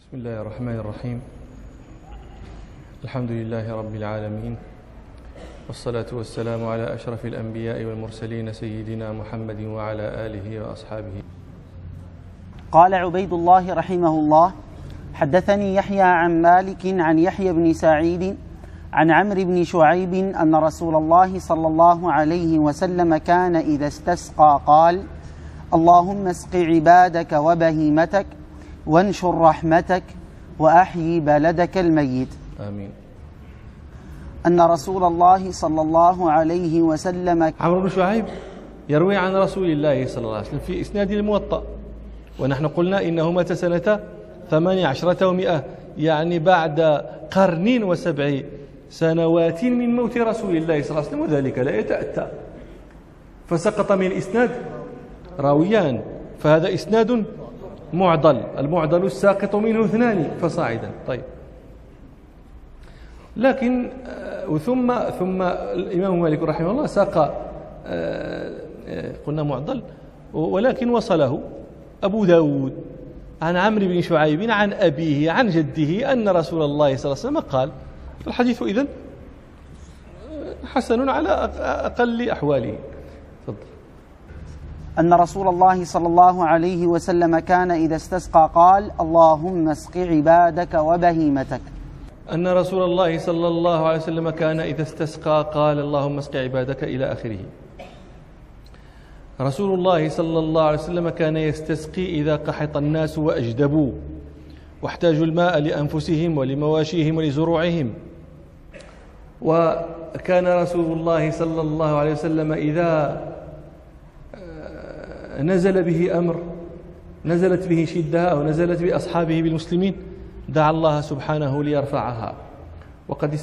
بسم الله الرحمن الرحيم. الحمد لله رب العالمين، والصلاة والسلام على أشرف الأنبياء والمرسلين سيدنا محمد وعلى آله وأصحابه. قال عبيد الله رحمه الله: حدثني يحيى عن مالك عن يحيى بن سعيد عن عمرو بن شعيب أن رسول الله صلى الله عليه وسلم كان إذا استسقى قال: اللهم اسق عبادك وبهيمتك وانشر رحمتك وأحيي بلدك الميت. آمين. أن رسول الله صلى الله عليه وسلم عمرو بن شعيب يروي عن رسول الله صلى الله عليه وسلم في إسناد الموطأ، ونحن قلنا إنه مات سنة 18 و100، يعني بعد قرن و7 سنوات من موت رسول الله صلى الله عليه وسلم، وذلك لا يتأتى، فسقط من الإسناد راويان، فهذا إسناد معضل، المعضل الساقط منه 2 فصاعدا. طيب، لكن ثم الإمام مالك رحمه الله ساق قلنا معضل، ولكن وصله أبو داود عن عمرو بن شعيب عن أبيه عن جده أن رسول الله صلى الله عليه وسلم قال. فالحديث إذن حسن على أقل أحواله. تفضل. أن رسول الله صلى الله عليه وسلم كان إذا استسقى قال: اللهم اسق عبادك وبهيمتك. أن رسول الله صلى الله عليه وسلم كان إذا استسقى قال: اللهم اسق عبادك إلى آخره. رسول الله صلى الله عليه وسلم كان يستسقي إذا قحط الناس وأجدبوا واحتاجوا الماء لأنفسهم ولمواشيهم ولزروعهم. وكان رسول الله صلى الله عليه وسلم إذا نزل به أمر، نزلت به شدة أو نزلت بأصحابه بالمسلمين، دعا الله سبحانه ليرفعها. وقد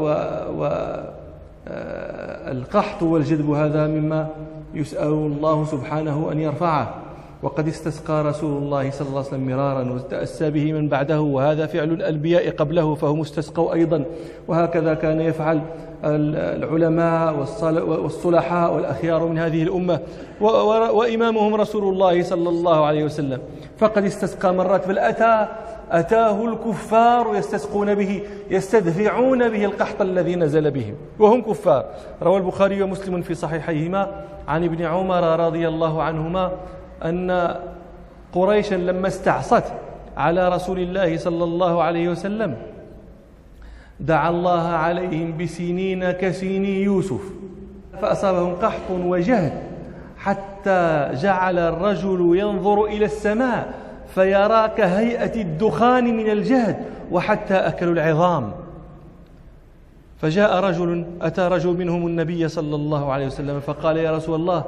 القحط والجدب هذا مما يسأل الله سبحانه أن يرفعه. وقد استسقى رسول الله صلى الله عليه وسلم مرارا وتأسى به من بعده، وهذا فعل الأنبياء قبله فهم استسقوا أيضا، وهكذا كان يفعل العلماء والصلحاء والأخيار من هذه الأمة، وإمامهم رسول الله صلى الله عليه وسلم. فقد استسقى مرات، بل أتاه الكفار يستسقون به، يستدفعون به القحط الذي نزل بهم وهم كفار. روى البخاري ومسلم في صحيحيهما عن ابن عمر رضي الله عنهما أن قريشا لما استعصت على رسول الله صلى الله عليه وسلم دعا الله عليهم بسنين كسيني يوسف، فأصابهم قحط وجهد حتى جعل الرجل ينظر إلى السماء فيرى كهيئة الدخان من الجهد، وحتى أكلوا العظام. فجاء رجل، أتى رجل منهم النبي صلى الله عليه وسلم فقال: يا رسول الله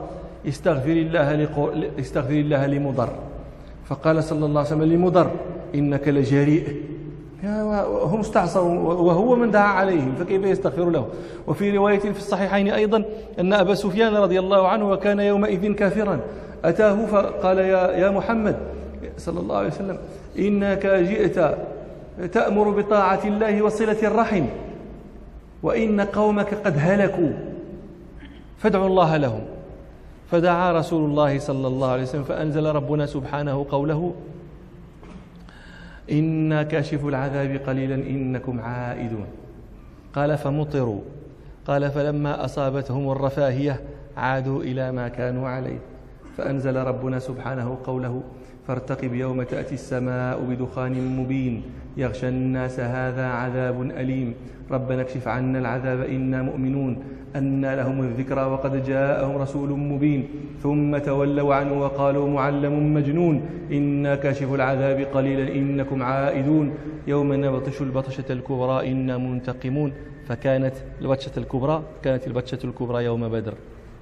استغفر الله لمضر. فقال صلى الله عليه وسلم لمضر: إنك لجريء. هم استعصوا وهو من دعا عليهم، فكيف يستغفر له؟ وفي رواية في الصحيحين أيضا أن أبا سفيان رضي الله عنه وكان يومئذ كافرا أتاه فقال: يا محمد صلى الله عليه وسلم، إنك جئت تأمر بطاعة الله وصلة الرحم، وإن قومك قد هلكوا، فادعوا الله لهم. فدعا رسول الله صلى الله عليه وسلم، فأنزل ربنا سبحانه قوله: إنا كاشف العذاب قليلا إنكم عائدون. قال: فمطروا. قال: فلما أصابتهم الرفاهية عادوا إلى ما كانوا عليه. فأنزل ربنا سبحانه قوله: فارتقب يوم تأتي السماء بدخان مبين يغشى الناس هذا عذاب أليم ربنا اكشف عنا العذاب إنا مؤمنون أنى لهم الذكرى وقد جاءهم رسول مبين ثم تولوا عنه وقالوا معلم مجنون إنا كاشف العذاب قليلا إنكم عائدون يوم نبطش البطشة الكبرى إنا منتقمون. فكانت البطشة الكبرى يوم بدر.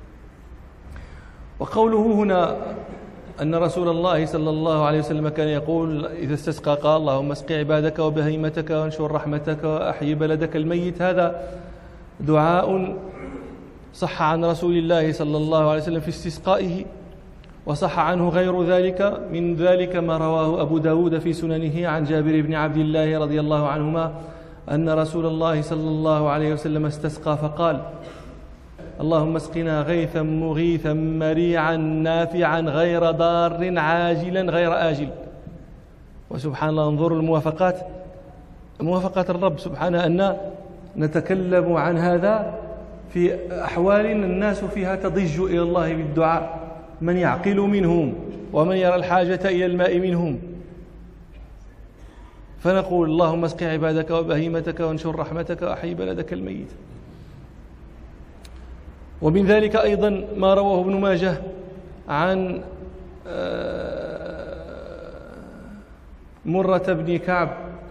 وقوله هنا أن رسول الله صلى الله عليه وسلم كان يقول إذا استسقى قال: اللهم اسق عبادك وبهيمتك وانشر رحمتك وأحيي بلدك الميت. هذا دعاء صح عن رسول الله صلى الله عليه وسلم في استسقائه، وصح عنه غير ذلك. من ذلك ما رواه أبو داود في سننه عن جابر بن عبد الله رضي الله عنهما أن رسول الله صلى الله عليه وسلم استسقى فقال: اللهم اسقنا غيثا مغيثا مريعا نافعا غير ضار عاجلا غير آجل. وسبحان الله انظروا الموافقات، موافقات الرب سبحانه، أن نتكلم عن هذا في أحوال الناس فيها تضج إلى الله بالدعاء، من يعقل منهم ومن يرى الحاجة إلى الماء منهم، فنقول اللهم اسق عبادك وبهيمتك وانشر رحمتك وأحيي بلدك الميت. ومن ذلك أيضا ما رواه ابن ماجه عن مرة بن كعب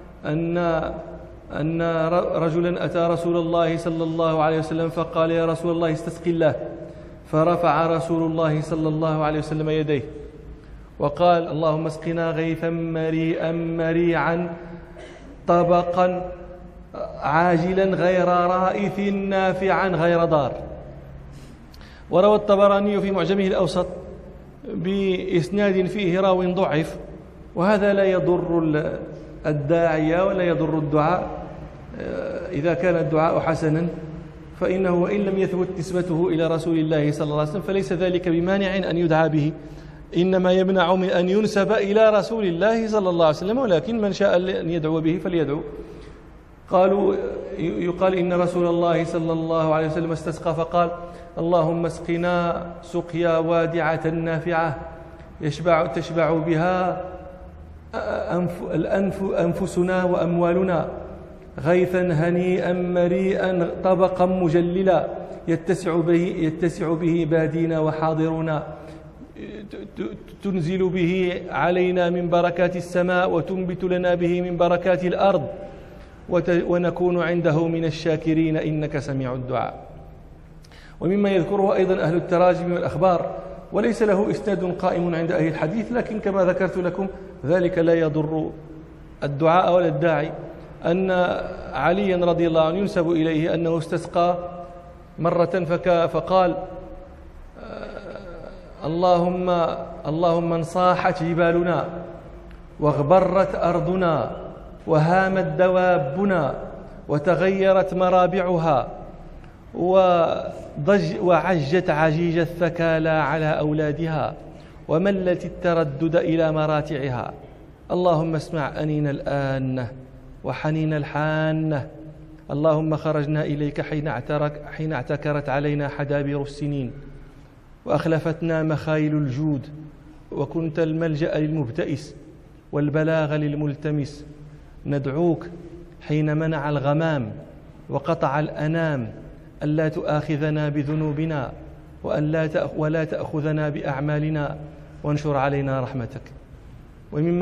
أن رجلا أتى رسول الله صلى الله عليه وسلم فقال يا رسول الله استسقي الله، فرفع رسول الله صلى الله عليه وسلم يديه وقال اللهم اسقنا غيثا مريئا مريعا طبقا عاجلا غير رائث نافعا غير ضار. وروى الطبراني في معجمه الأوسط بإسناد فيه راو ضعف، وهذا لا يضر الداعية ولا يضر الدعاء إذا كان الدعاء حسنا، فإنه وإن لم يثبت نسبته إلى رسول الله صلى الله عليه وسلم فليس ذلك بمانع أن يدعى به، إنما يمنع من أن ينسب إلى رسول الله صلى الله عليه وسلم، ولكن من شاء أن يدعو به فليدعو. قالوا يقال إن رسول الله صلى الله عليه وسلم استسقى فقال اللهم اسقنا سقيا وادعة نافعة تشبع بها أنفسنا وأموالنا، غيثا هنيئا مريئا طبقا مجللا يتسع به بادينا وحاضرنا، تنزل به علينا من بركات السماء وتنبت لنا به من بركات الأرض، ونكون عنده من الشاكرين إنك سميع الدعاء. ومما يذكره أيضا أهل التراجم والأخبار، وليس له إسناد قائم عند أهل الحديث، لكن كما ذكرت لكم ذلك لا يضر الدعاء ولا الداعي، أن عليا رضي الله عنه ينسب إليه أنه استسقى مرة فقال اللهم انصاحت جبالنا واغبرت أرضنا وهامت دوابنا وتغيرت مرابعها وعجت عجيج الثكالى على أولادها وملت التردد إلى مراتعها، اللهم اسمع أنين الآن وحنين الحانة، اللهم خرجنا إليك حين اعتكرت علينا حدابر السنين وأخلفتنا مخايل الجود، وكنت الملجأ للمبتئس والبلاغ للملتمس، ندعوك حين منع الغمام وقطع الأنام ألا تؤاخذنا بذنوبنا ولا تأخذنا بأعمالنا وانشر علينا رحمتك. ومما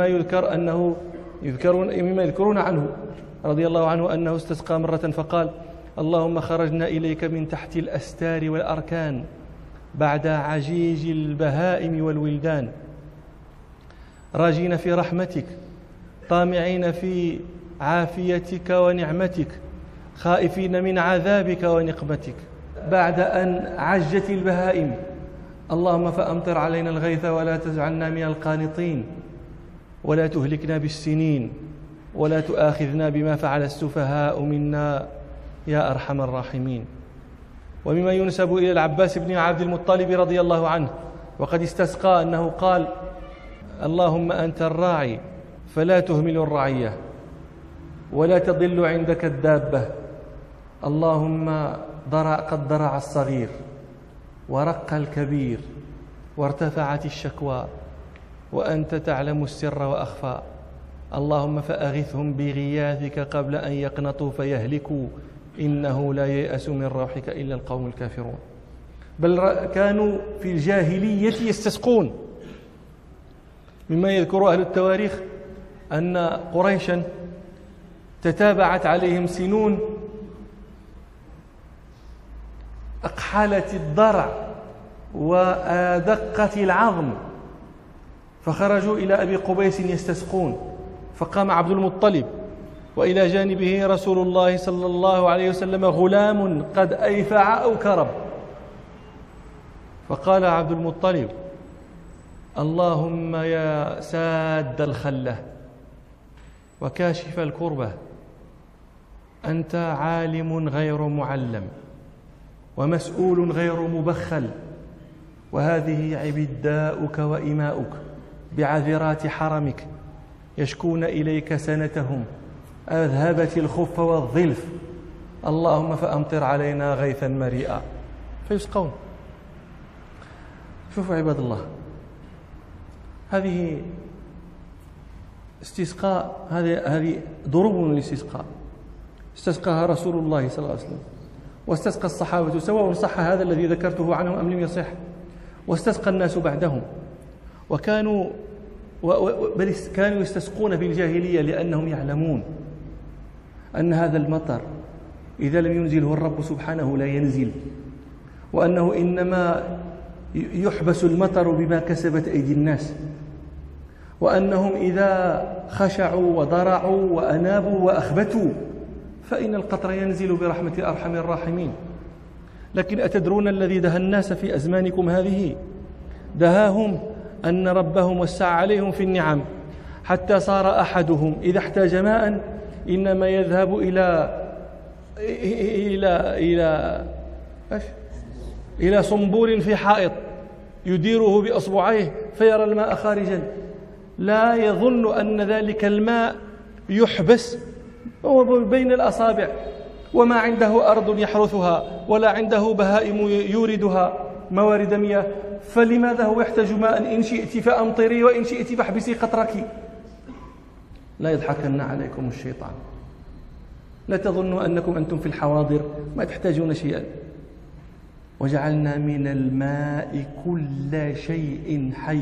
يذكرون عنه رضي الله عنه أنه استسقى مرة فقال اللهم خرجنا إليك من تحت الأستار والأركان بعد عجيج البهائم والولدان، راجين في رحمتك طامعين في عافيتك ونعمتك خائفين من عذابك ونقمتك، بعد أن عجت البهائم اللهم فأمطر علينا الغيث ولا تجعلنا من القانطين ولا تهلكنا بالسنين ولا تؤاخذنا بما فعل السفهاء منا يا أرحم الراحمين. ومما ينسب إلى العباس بن عبد المطلب رضي الله عنه وقد استسقى أنه قال اللهم أنت الراعي فلا تهمل الرعية ولا تضل عندك الدابة، اللهم قد ضرع الصغير ورق الكبير وارتفعت الشكوى وأنت تعلم السر وأخفى، اللهم فأغثهم بغياثك قبل أن يقنطوا فيهلكوا إنه لا ييأس من روحك إلا القوم الكافرون. بل كانوا في الجاهلية يستسقون. مما يذكر أهل التواريخ أن قريشا تتابعت عليهم سنون أقحلت الضرع وأدقت العظم، فخرجوا إلى أبي قبيس يستسقون، فقام عبد المطلب وإلى جانبه رسول الله صلى الله عليه وسلم غلام قد أيفع أو كرب، فقال عبد المطلب اللهم يا ساد الخلة وكاشف الكربة أنت عالم غير معلم ومسؤول غير مبخل، وهذه عبداؤك وإماؤك بعذرات حرمك يشكون إليك سنتهم أذهبت الخف والظلف، اللهم فأمطر علينا غيثا مريئا فيسقون. شوفوا عباد الله، هذه استسقاء، هذه ضروب للاستسقاء استسقاها رسول الله صلى الله عليه وسلم، واستسقى الصحابة سواء صح هذا الذي ذكرته عنهم أم لم يصح، واستسقى الناس بعدهم، وكانوا بل كانوا يستسقون في الجاهلية لأنهم يعلمون أن هذا المطر إذا لم ينزله الرب سبحانه لا ينزل، وأنه إنما يحبس المطر بما كسبت أيدي الناس، وأنهم إذا خشعوا وضرعوا وأنابوا وأخبتوا فإن القطر ينزل برحمة أرحم الراحمين. لكن أتدرون الذي دهى الناس في أزمانكم هذه؟ دهاهم أن ربهم وسع عليهم في النعم، حتى صار أحدهم إذا احتاج ماء إنما يذهب إلى صنبور في حائط يديره بأصبعيه فيرى الماء خارجا، لا يظن أن ذلك الماء يحبس بين الأصابع، وما عنده أرض يحرثها ولا عنده بهائم يوردها موارد مياه، فلماذا هو يحتاج ماء؟ إن شئت فأمطري وإن شئت فاحبسي قطرك. لا يضحكن عليكم الشيطان، لا تظنوا أنكم أنتم في الحواضر ما تحتاجون شيئا. وجعلنا من الماء كل شيء حي،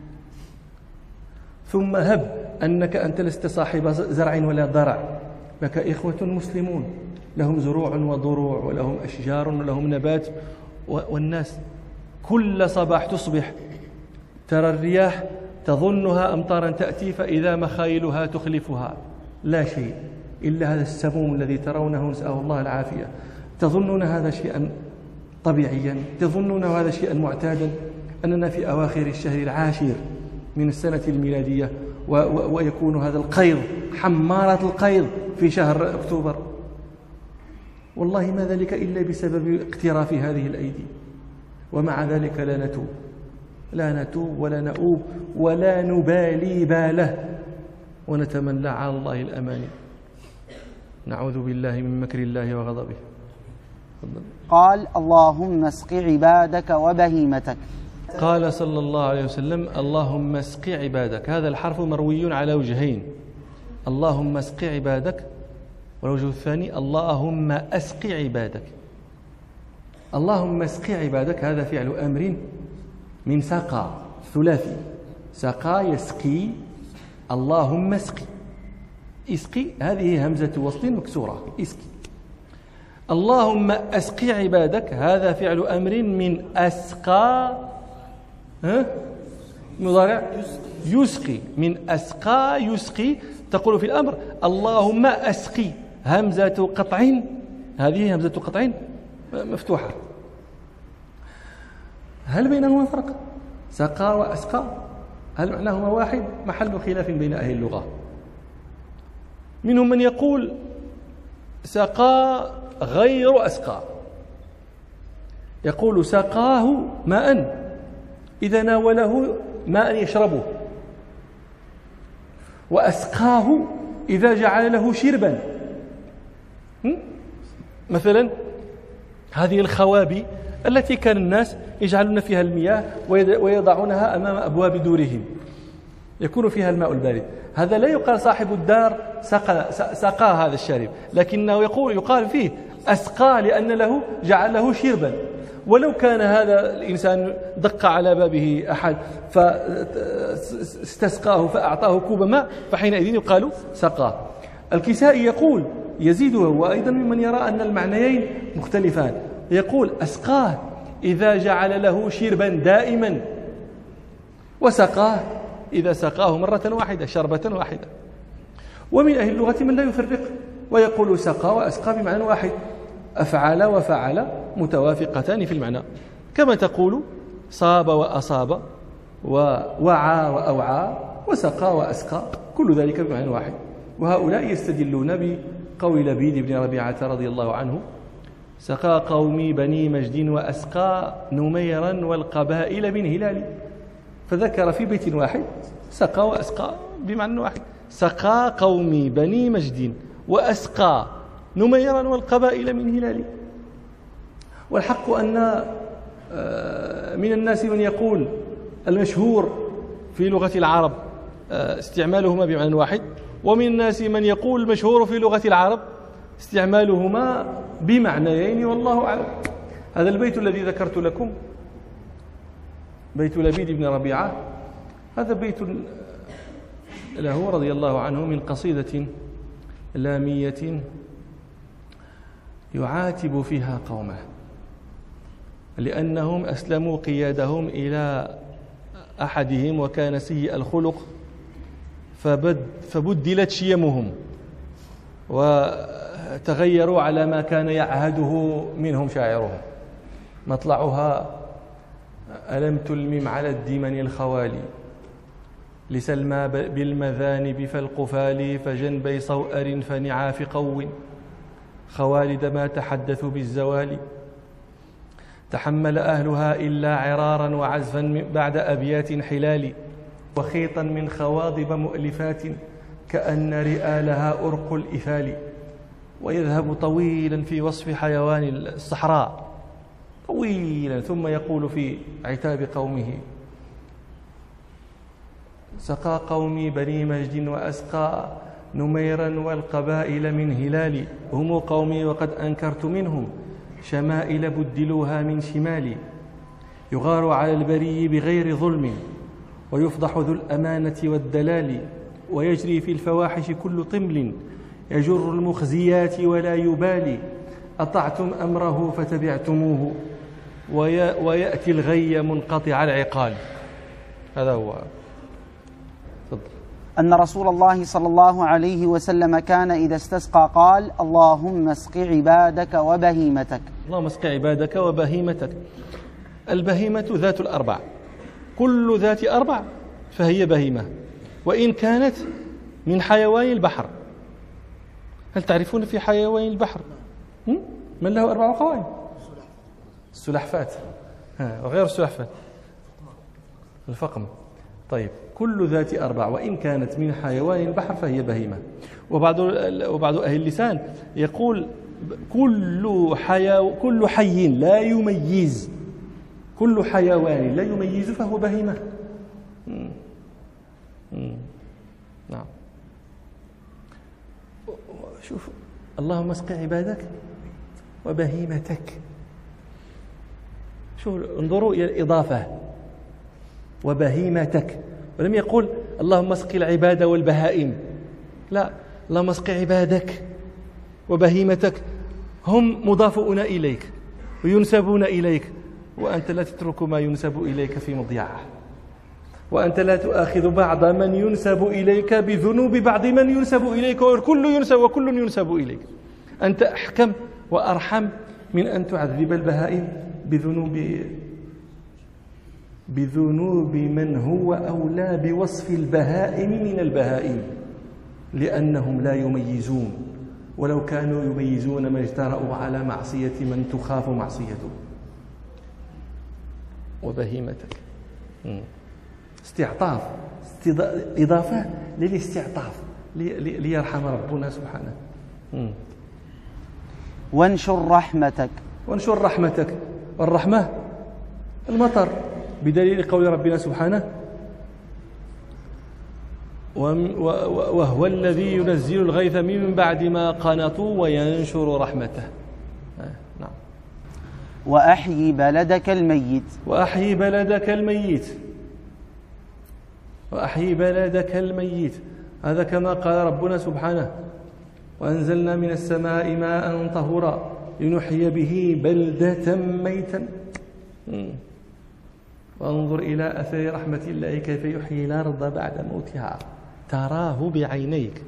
ثم هب أنك أنت لست صاحب زرع ولا ضرع، لك إخوة مسلمون لهم زروع وضروع ولهم أشجار ولهم نبات، والناس كل صباح تصبح ترى الرياح تظنها أمطارا تأتي، فإذا مخايلها تخلفها لا شيء إلا هذا السموم الذي ترونه، نسأل الله العافية. تظنون هذا شيئا طبيعيا، تظنون هذا شيئا معتادا، أننا في أواخر الشهر العاشر من السنة الميلادية ويكون هذا القيض حمارة القيض في شهر أكتوبر. والله ما ذلك إلا بسبب اقتراف هذه الأيدي، ومع ذلك لا نتوب ولا نؤوب ولا نبالي باله، ونتمنى على الله الأماني. نعوذ بالله من مكر الله وغضبه. قال اللهم اسق عبادك وبهيمتك. قال صلى الله عليه وسلم اللهم اسق عبادك. هذا الحرف مروي على وجهين، اللهم اسق عبادك، والوجه الثاني اللهم اسق عبادك. اللهم اسق عبادك هذا فعل أمر من سقى، ثلاثي، سقى يسقي، اللهم اسقي. اسقي هذه همزة وصل مكسورة، اسقي. اللهم اسق عبادك هذا فعل أمر من أسقى، مضارع يسقي، من أسقى يسقي. تقول في الأمر اللهم أسقي، همزة قطع، هذه همزة قطع مفتوحة. هل بينهما فرق؟ سقى وأسقى هل معناهما واحد؟ محل خلاف بين أهل اللغة. منهم من يقول سقى غير أسقى، يقول سقاه ماء إذا ناوله ماء يشربه، وأسقاه إذا جعل له شربا. مثلا هذه الخوابي التي كان الناس يجعلون فيها المياه ويضعونها أمام أبواب دورهم يكون فيها الماء البارد، هذا لا يقال صاحب الدار سقى هذا الشارب، لكنه يقال فيه أسقى لأن له جعل له شربا. ولو كان هذا الإنسان دق على بابه أحد فاستسقاه فأعطاه كوب ماء فحينئذ يقال سقاه. الكسائي يقول يزيد، وهو أيضا ممن يرى أن المعنيين مختلفان، يقول أسقاه إذا جعل له شربا دائما، وسقاه إذا سقاه مرة واحدة شربة واحدة. ومن أهل اللغة من لا يفرق ويقول سقى وأسقى بمعنى واحد، أفعل وفعل متوافقتان في المعنى، كما تقول صاب وأصاب ووعى وأوعى وسقى وأسقى، كل ذلك بمعنى واحد. وهؤلاء يستدلون بقول لبيد بن ربيعة رضي الله عنه سقى قومي بني مجد وأسقى نميرا والقبائل من هلال، فذكر في بيت واحد سقى وأسقى بمعنى واحد. سقى قومي بني مجد وأسقى نميرا والقبائل من هلال. والحق أن من الناس من يقول المشهور في لغة العرب استعمالهما بمعنى واحد، ومن الناس من يقول المشهور في لغة العرب استعمالهما بمعنيين والله أعلم. هذا البيت الذي ذكرت لكم بيت لبيد بن ربيعة، هذا بيت له رضي الله عنه من قصيدة لامية يعاتب فيها قومه لأنهم أسلموا قيادهم إلى أحدهم وكان سيء الخلق فبدلت شيمهم وتغيروا على ما كان يعهده منهم شاعرهم. مطلعها: ألم تلمم على الدمن الخوالي لسلمى بالمذانب فالقفال فجنبي صوأر فنعاف قو خوالد ما تحدثوا بالزوال تحمل أهلها إلا عرارا وعزفا بعد أبيات حلال وخيطا من خواضب مؤلفات كأن رئالها أرق الإثال ويذهب طويلا في وصف حيوان الصحراء طويلا ثم يقول في عتاب قومه: سقى قومي بني مجد وأسقى نميرا والقبائل من هلال هم قومي وقد أنكرت منهم شمائل بدلوها من شمالي يغار على البري بغير ظلم ويفضح ذو الأمانة والدلال ويجري في الفواحش كل طمل يجر المخزيات ولا يبالي أطعتم أمره فتبعتموه ويأتي الغي منقطع العقال. هذا هو. أن رسول الله صلى الله عليه وسلم كان إذا استسقى قال: اللهم اسق عبادك وبهيمتك. اللهم اسق عبادك وبهيمتك. البهيمة ذات الأربع، كل ذات أربع فهي بهيمة وإن كانت من حيوان البحر. هل تعرفون في حيوان البحر من له 4 قوائم؟ السلحفاة وغير السلحفاة الفقم. طيب، كل ذات 4 وإن كانت من حيوان البحر فهي بهيمة. وبعض أهل اللسان يقول كل حي لا يميز، كل حيوان لا يميز فهو بهيمة. نعم. شوف: اللهم اسق عبادك وبهيمتك. شوف، انظروا إلى الإضافة: وبهيمتك، ولم يقول اللهم اسق العباد والبهائم، لا، اللهم اسق عبادك وبهيمتك، هم مضافون إليك وينسبون إليك، وأنت لا تترك ما ينسب إليك في مضيعة، وأنت لا تؤاخذ بعض من ينسب إليك بذنوب بعض من ينسب إليك، وكل ينسب إليك. أنت أحكم وأرحم من أن تعذب البهائم بذنوب من هو أولى بوصف البهائم من البهائم، لأنهم لا يميزون، ولو كانوا يميزون ما اجترأوا على معصية من تخاف معصيته. وبهيمتك، استعطاف، إضافة للاستعطاف ليرحم ربنا سبحانه. وانشر رحمتك. وانشر رحمتك، والرحمة المطر، بدليل قول ربنا سبحانه: وهو الذي ينزل الغيث من بعد ما قنطوا وينشر رحمته. نعم. وأحيي بلدك الميت. وأحيي بلدك الميت. وأحيي بلدك الميت، هذا كما قال ربنا سبحانه: وأنزلنا من السماء ماء طهورا لنحيي به بلدة ميتا. وانظر إلى أثر رحمة الله كيف يحيي الأرض بعد موتها تراه بعينيك.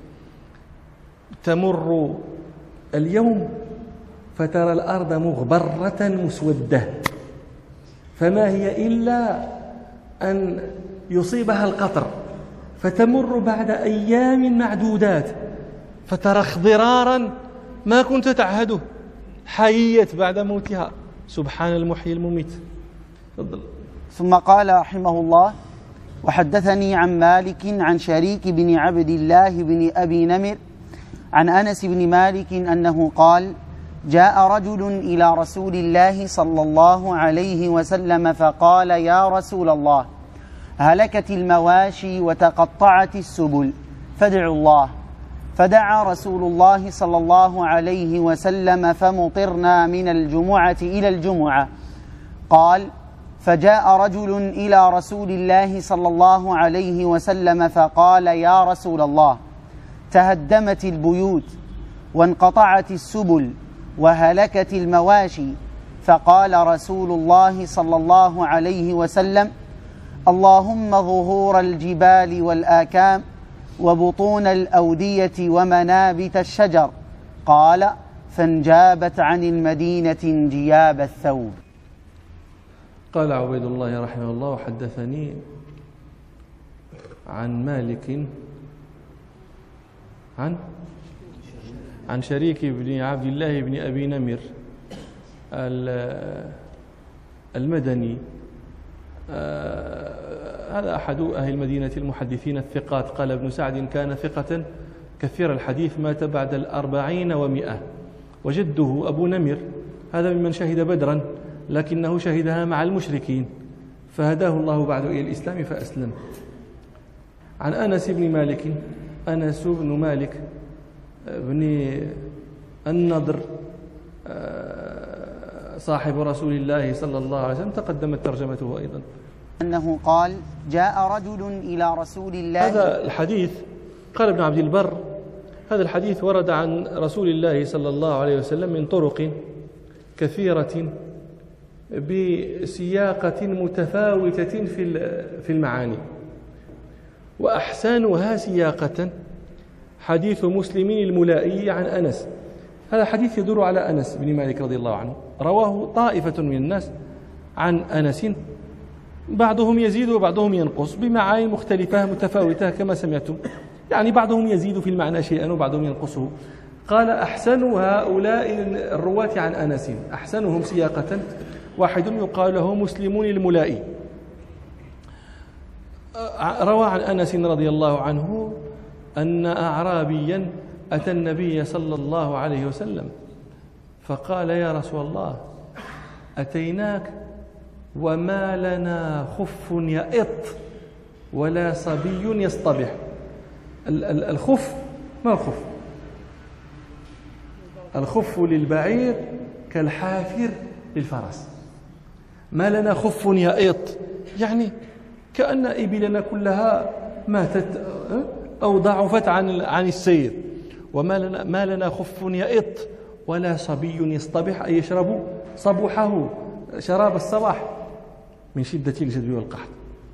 تمر اليوم فترى الأرض مغبرة مسودة، فما هي إلا أن يصيبها القطر، فتمر بعد أيام معدودات فترى اخضرارا ما كنت تعهده، حيت بعد موتها. سبحان المحيي المميت. ثم قال رحمه الله: وحدثني عن مالك عن شريك بن عبد الله بن أبي نمر عن أنس بن مالك أنه قال: جاء رجل إلى رسول الله صلى الله عليه وسلم فقال: يا رسول الله، هلكت المواشي وتقطعت السبل فادعوا الله. فدعا رسول الله صلى الله عليه وسلم فمطرنا من الجمعة إلى الجمعة. قال: فجاء رجل إلى رسول الله صلى الله عليه وسلم فقال: يا رسول الله، تهدمت البيوت وانقطعت السبل وهلكت المواشي. فقال رسول الله صلى الله عليه وسلم: اللهم ظهور الجبال والآكام وبطون الأودية ومنابت الشجر. قال: فانجابت عن المدينة انجياب الثوب. قال عبيد الله رحمه الله: وحدثني عن مالك عن شريك بن عبد الله بن أبي نمر المدني. هذا أحد أهل المدينة المحدثين الثقات. قال ابن سعد: كان ثقة كثير الحديث، مات بعد 40 و100. وجده أبو نمر هذا ممن شهد بدرا، لكنه شهدها مع المشركين، فهداه الله بعد إلى الإسلام فأسلم. عن أنس بن مالك، أنس بن مالك بن النضر صاحب رسول الله صلى الله عليه وسلم، تقدمت ترجمته أيضا. أنه قال: جاء رجل إلى رسول الله. هذا الحديث قال ابن عبد البر: هذا الحديث ورد عن رسول الله صلى الله عليه وسلم من طرق كثيرة بسياقة متفاوتة في المعاني، وأحسنها سياقة حديث مسلم الملائي عن أنس. هذا حديث يدور على أنس بن مالك رضي الله عنه، رواه طائفة من الناس عن أنس، بعضهم يزيد وبعضهم ينقص بمعاني مختلفة متفاوتة كما سمعتم، يعني بعضهم يزيد في المعنى شيئا وبعضهم ينقصه. قال: أحسن هؤلاء الرواة عن أنس، أحسنهم سياقة واحد يقال له مسلم الملائي، روى عن أنس رضي الله عنه أن أعرابيا أتى النبي صلى الله عليه وسلم فقال: يا رسول الله، أتيناك وما لنا خف يئط ولا صبي يصطبح. الخف، ما الخف؟ الخف للبعير كالحافر للفرس. ما لنا خف يئط، يعني كأن إبلنا كلها ماتت أو ضعفت عن السير. ما لنا خف يئط ولا صبي يصطبح، أي يشرب صبوحه شراب الصباح من شدة الجدب والقحط.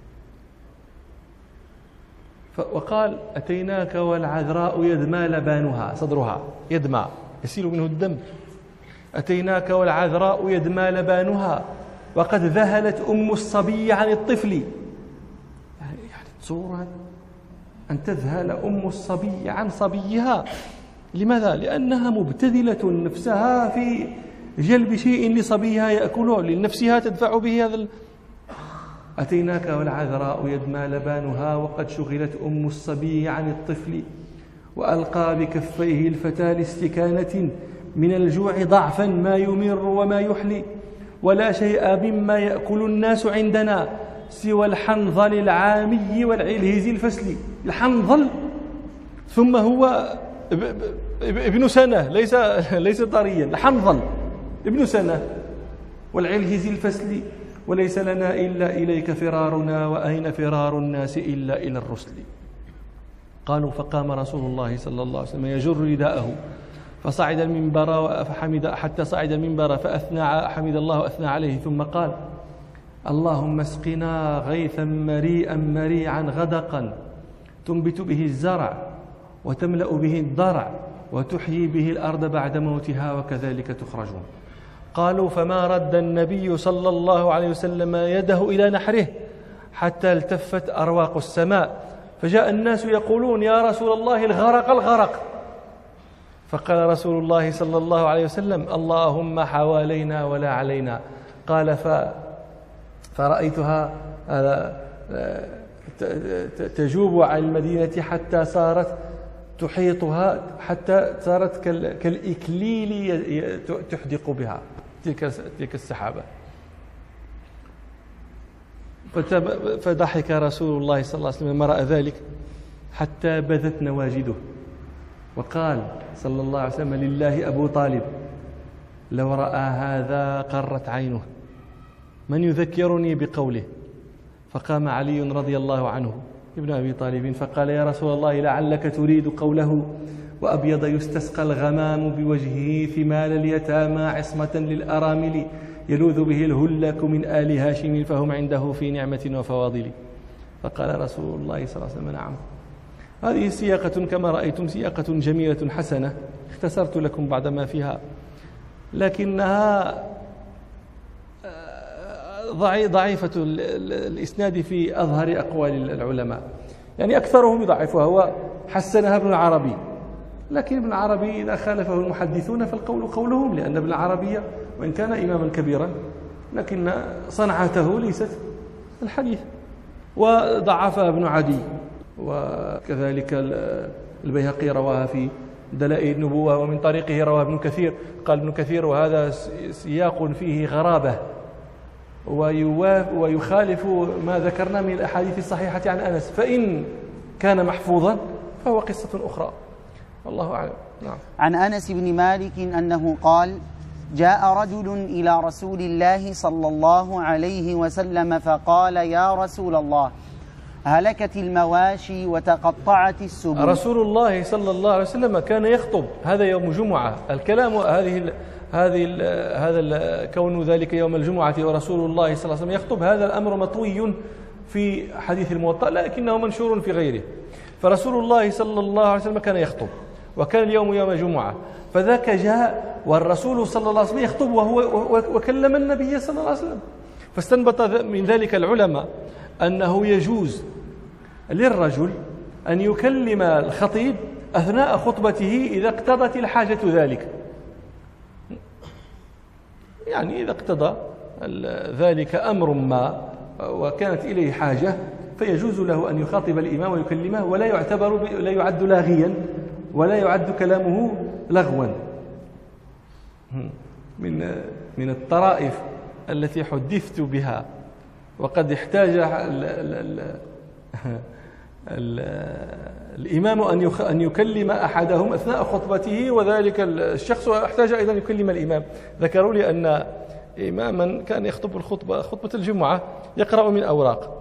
وقال: أتيناك والعذراء يدمى لبانها، صدرها يدمى يسيل منه الدم. أتيناك والعذراء يدمى لبانها وقد ذهلت أم الصبي عن الطفل. يعني تصور أن تذهل أم الصبي عن صبيها. لماذا؟ لأنها مبتذلة نفسها في جلب شيء لصبيها يأكله، لنفسها تدفع به هذا. أتيناك والعذراء يدمى لبانها وقد شغلت أم الصبي عن الطفل. وألقى بكفيه الفتى لاستكانة من الجوع ضعفا ما يمر وما يحلي، ولا شيء مما يأكل الناس عندنا سوى الحنظل العامي والعلهز الفسل. الحنظل ثم هو ابن سنة، ليس طريا. الحنظل ابن سنة والعلهز الفسل. وليس لنا إلا إليك فرارنا، وأين فرار الناس إلا إلى الرسل. قالوا: فقام رسول الله صلى الله عليه وسلم يجر رداءه فصعد المنبر حتى صعد المنبر حمد الله وأثنى عليه، ثم قال: اللهم اسقنا غيثا مريئا مريعا غدقا تنبت به الزرع وتملأ به الضرع وتحيي به الأرض بعد موتها وكذلك تخرجون. قالوا: فما رد النبي صلى الله عليه وسلم يده إلى نحره حتى التفت أرواق السماء، فجاء الناس يقولون: يا رسول الله، الغرق الغرق. فقال رسول الله صلى الله عليه وسلم: اللهم حوالينا ولا علينا. قال: فرأيتها تجوب عن المدينة حتى صارت تحيطها، حتى صارت كالإكليل تحدق بها تلك السحابة. فضحك رسول الله صلى الله عليه وسلم لما رأى ذلك حتى بذت نواجده، وقال صلى الله عليه وسلم: لله أبو طالب، لو رأى هذا قرت عينه، من يذكرني بقوله؟ فقام علي رضي الله عنه ابن أبي طالب فقال: يا رسول الله، لعلك تريد قوله: وأبيض يستسقى الغمام بوجهه ثمال اليتامى عصمة للأرامل يلوذ به الهلك من آل هاشم فهم عنده في نعمة وفواضل. فقال رسول الله صلى الله عليه وسلم: نعم. هذه سياقة كما رأيتم سياقة جميلة حسنة، اختصرت لكم بعض ما فيها، لكنها ضعيفة الإسناد في أظهر أقوال العلماء، يعني أكثرهم يضعفها، وحسنها ابن العربي، لكن ابن العربي إذا خالفه المحدثون فالقول قولهم، لأن ابن العربي وإن كان إماما كبيرا لكن صنعته ليست الحديث. وضعفها ابن عدي، وكذلك البيهقي رواها في دلائل النبوة، ومن طريقه رواه ابن كثير. قال ابن كثير: وهذا سياق فيه غرابة ويخالف ما ذكرنا من الأحاديث الصحيحة عن أنس، فإن كان محفوظا فهو قصة أخرى، والله أعلم. نعم. عن أنس بن مالك أنه قال: جاء رجل إلى رسول الله صلى الله عليه وسلم فقال: يا رسول الله، هلكت المواشي وتقطعت السبل. رسول الله صلى الله عليه وسلم كان يخطب، هذا يوم جمعة، الكلام هذا كون ذلك يوم الجمعة ورسول الله صلى الله عليه وسلم يخطب، هذا الأمر مطوي في حديث الموطأ لكنه منشور في غيره. فرسول الله صلى الله عليه وسلم كان يخطب، وكان اليوم يوم جمعة، فذاك جاء والرسول صلى الله عليه وسلم يخطب وكلم النبي صلى الله عليه وسلم. فاستنبط من ذلك العلماء أنه يجوز للرجل أن يكلم الخطيب أثناء خطبته إذا اقتضت الحاجة ذلك، يعني إذا اقتضى ذلك أمر ما وكانت إليه حاجة فيجوز له أن يخاطب الإمام ويكلمه، لا يعد لاغيا ولا يعد كلامه لغوا. من الطرائف التي حدثت بها وقد احتاج الإمام أن يكلم أحدهم أثناء خطبته، وذلك الشخص احتاج أيضا أن يكلم الإمام. ذكروا لي أن إماما كان يخطب خطبة الجمعة يقرأ من أوراق،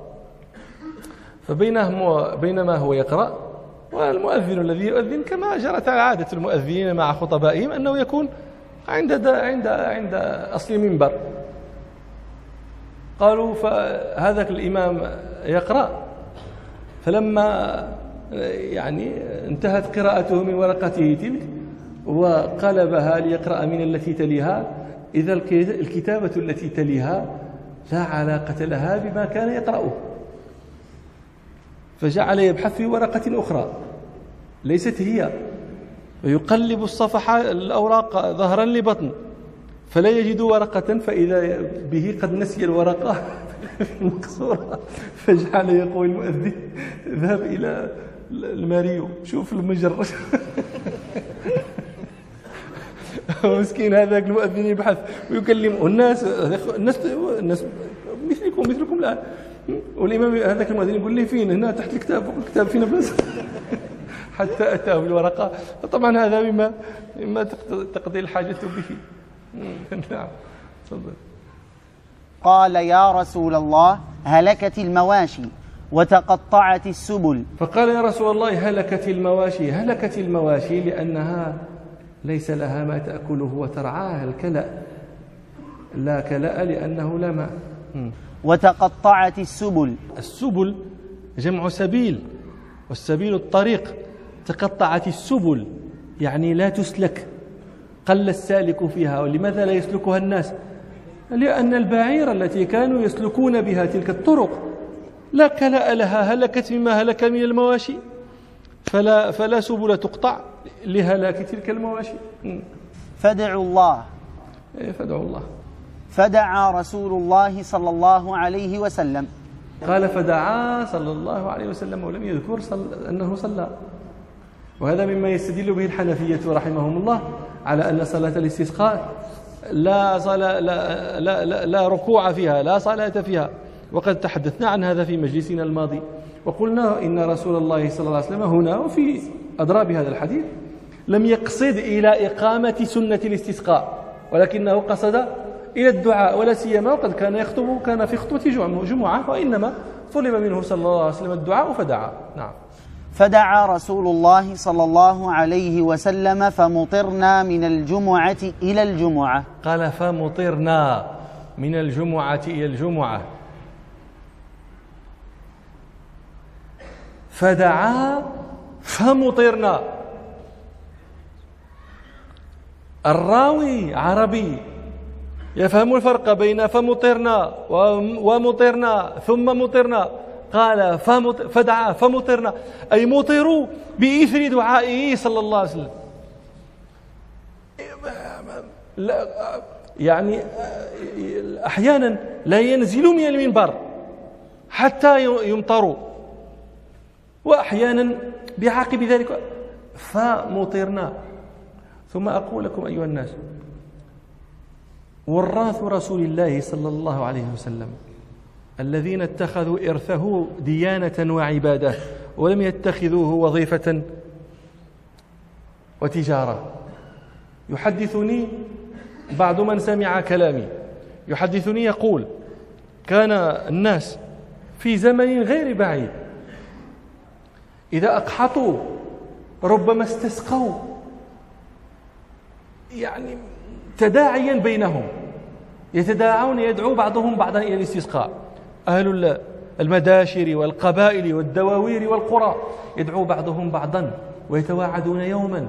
فبينما هو يقرأ والمؤذن الذي يؤذن كما جرت عادة المؤذنين مع خطبائهم أنه يكون عند أصل منبر. قالوا فهذا الإمام يقرأ، فلما يعني انتهت قراءته من ورقته تلك وقلبها ليقرأ من التي تليها، إذا الكتابة التي تليها لا علاقة لها بما كان يقرأه، فجعل يبحث في ورقة أخرى ليست هي، ويقلب الصفحة الأوراق ظهرا لبطن فلا يجد ورقة، فإذا به قد نسي الورقة المقصورة، فجعل يقول المؤذن: اذهب إلى الماريو شوف المجر. مسكين هذاك المؤذن يبحث ويكلم الناس مثلكم الآن، والإمام هذاك المؤذن يقول لي: فين؟ هنا تحت الكتاب، فوق الكتاب فين بس. حتى أتاه بالورقة. طبعا هذا مما تقضي الحاجة به. نعم. تفضل. قال: يا رسول الله، هلكت المواشي وتقطعت السبل. فقال: يا رسول الله، هلكت المواشي لأنها ليس لها ما تأكله وترعاها الكلأ، لا كلأ لأنه لا ماء. وتقطعت السبل. السبل جمع سبيل، والسبيل الطريق. تقطعت السبل يعني لا تسلك، قل السالك فيها. ولماذا لا يسلكها الناس؟ لأن البعير التي كانوا يسلكون بها تلك الطرق لا كلاء لها، هلكت مما هلك من المواشي، فلا سبل تقطع لهلاك تلك المواشي. فادعوا الله. فادعوا الله. فدعا رسول الله صلى الله عليه وسلم قال فدعا صلى الله عليه وسلم ولم يذكر أنه صلى. وهذا مما يستدل به الحنفية رحمهم الله على أن صلاة الاستسقاء لا ركوع فيها، لا صلاة فيها. وقد تحدثنا عن هذا في مجلسنا الماضي، وقلنا إن رسول الله صلى الله عليه وسلم هنا وفي أضراب هذا الحديث لم يقصد إلى إقامة سنة الاستسقاء، ولكنه قصد إلى الدعاء، ولا سيما وقد كان يخطب، كان في خطبة جمعة، وإنما طلب منه صلى الله عليه وسلم الدعاء فدعا. نعم. فدعا رسول الله صلى الله عليه وسلم فمطرنا من الجمعة إلى الجمعة. قال فمطرنا من الجمعة إلى الجمعة. فدعا فمطرنا. الراوي عربي يفهم الفرق بين فمطرنا ومطرنا ثم مطرنا. قال فدعا فمطرنا، أي مطروا بإثر دعائه صلى الله عليه وسلم. يعني أحيانا لا ينزل من المنبر حتى يمطروا، وأحيانا بعقب ذلك فمطرنا. ثم أقول لكم أيها الناس، وراث رسول الله صلى الله عليه وسلم الذين اتخذوا إرثه ديانة وعبادة ولم يتخذوه وظيفة وتجارة. يحدثني بعض من سمع كلامي، يحدثني يقول كان الناس في زمن غير بعيد إذا أقحطوا ربما استسقوا، يعني تداعيا بينهم، يتداعون يدعو بعضهم بعضا إلى الاستسقاء. أهل المداشر والقبائل والدواوير والقرى يدعو بعضهم بعضا ويتواعدون يوما،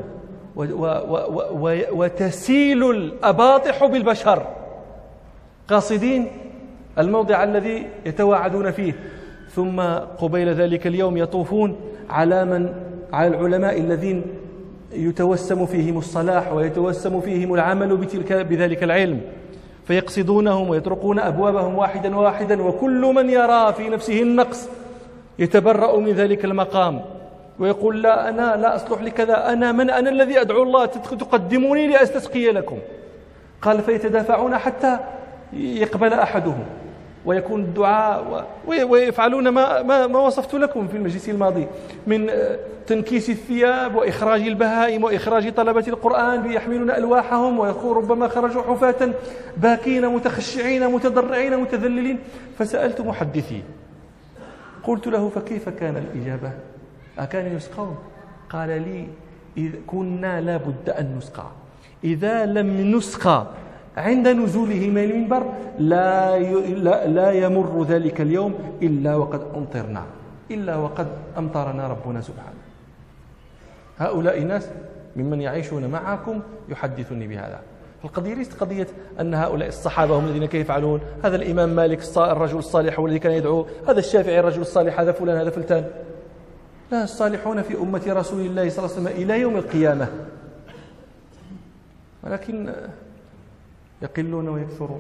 وتسيل الأباطح بالبشر قاصدين الموضع الذي يتواعدون فيه. ثم قبيل ذلك اليوم يطوفون على العلماء الذين يتوسم فيهم الصلاح ويتوسم فيهم العمل بذلك العلم، فيقصدونهم ويطرقون أبوابهم واحدا واحدا، وكل من يرى في نفسه النقص يتبرأ من ذلك المقام ويقول لا، أنا لا أصلح لكذا، أنا الذي أدعو الله، تقدموني لأستسقي لكم. قال فيتدافعون حتى يقبل أحدهم ويكون الدعاء، ويفعلون ما وصفت لكم في المجلس الماضي من تنكيس الثياب وإخراج البهائم وإخراج طلبة القرآن يحملون ألواحهم، وربما خرجوا حفاة باكين متخشعين متضرعين متذللين. فسألت محدثي قلت له فكيف كان الإجابة؟ أكان يسقون؟ قال لي كنا لا بد أن نسقى، إذا لم نسقى عند نزوله من المنبر لا يمر ذلك اليوم إلا وقد أمطرنا، إلا وقد أمطرنا ربنا سبحانه. هؤلاء ناس ممن يعيشون معكم يحدثني بهذا. القضية ليست قضية أن هؤلاء الصحابة هم الذين كانوا يفعلون، هذا الإمام مالك الرجل الصالح هو الذي كان يدعو، هذا الشافعي الرجل الصالح، هذا فلان هذا فلتان. لا، الصالحون في أمة رسول الله صلى الله عليه وسلم إلى يوم القيامة، ولكن يقلون ويكثرون.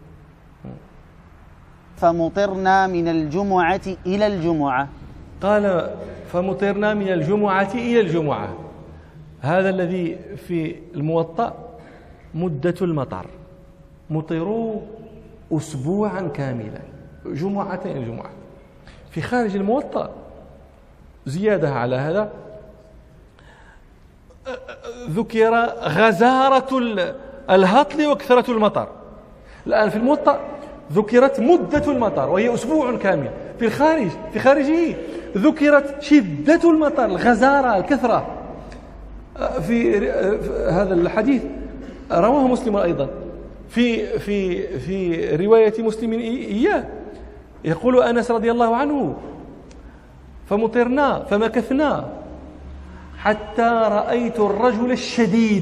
فمطرنا من الجمعة إلى الجمعة. قال فمطرنا من الجمعة إلى الجمعة. هذا الذي في الموطأ مدة المطر، مطروا أسبوعا كاملا، جمعة إلى جمعة. في خارج الموطأ زيادة على هذا ذكر غزارة الهطل وكثرة المطر. الآن في الموطأ ذكرت مدة المطر وهي أسبوع كامل. في خارجه ذكرت شدة المطر، الغزارة، الكثرة. في هذا الحديث رواه مسلم أيضا في رواية مسلم إياه، يقول أنس رضي الله عنه فمطرنا فمكثنا حتى رأيت الرجل الشديد